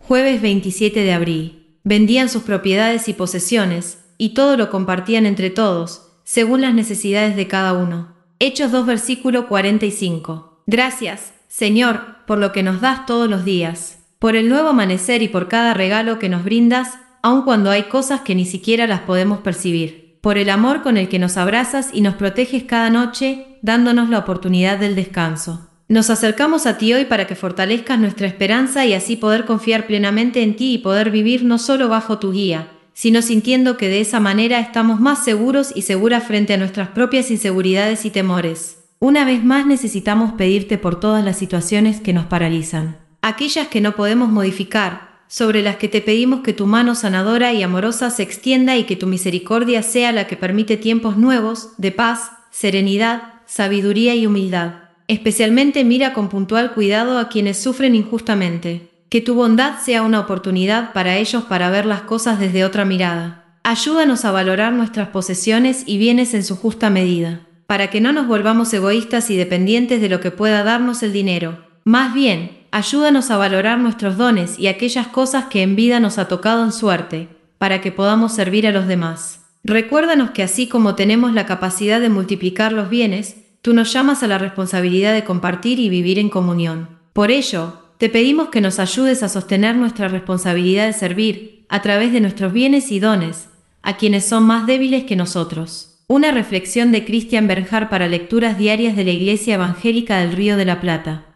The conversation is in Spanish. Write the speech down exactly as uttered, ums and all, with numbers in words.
Jueves veintisiete de abril. Vendían sus propiedades y posesiones, y todo lo compartían entre todos, según las necesidades de cada uno. Hechos dos versículo cuarenta y cinco. Gracias, Señor, por lo que nos das todos los días, por el nuevo amanecer y por cada regalo que nos brindas, aun cuando hay cosas que ni siquiera las podemos percibir, por el amor con el que nos abrazas y nos proteges cada noche, dándonos la oportunidad del descanso. Nos acercamos a ti hoy para que fortalezcas nuestra esperanza y así poder confiar plenamente en ti y poder vivir no solo bajo tu guía, sino sintiendo que de esa manera estamos más seguros y seguras frente a nuestras propias inseguridades y temores. Una vez más necesitamos pedirte por todas las situaciones que nos paralizan, aquellas que no podemos modificar, sobre las que te pedimos que tu mano sanadora y amorosa se extienda y que tu misericordia sea la que permite tiempos nuevos, de paz, serenidad, sabiduría y humildad. Especialmente mira con puntual cuidado a quienes sufren injustamente. Que tu bondad sea una oportunidad para ellos para ver las cosas desde otra mirada. Ayúdanos a valorar nuestras posesiones y bienes en su justa medida, para que no nos volvamos egoístas y dependientes de lo que pueda darnos el dinero. Más bien, ayúdanos a valorar nuestros dones y aquellas cosas que en vida nos ha tocado en suerte, para que podamos servir a los demás. Recuérdanos que así como tenemos la capacidad de multiplicar los bienes, tú nos llamas a la responsabilidad de compartir y vivir en comunión. Por ello, te pedimos que nos ayudes a sostener nuestra responsabilidad de servir, a través de nuestros bienes y dones, a quienes son más débiles que nosotros. Una reflexión de Christian Bernhard para lecturas diarias de la Iglesia Evangélica del Río de la Plata.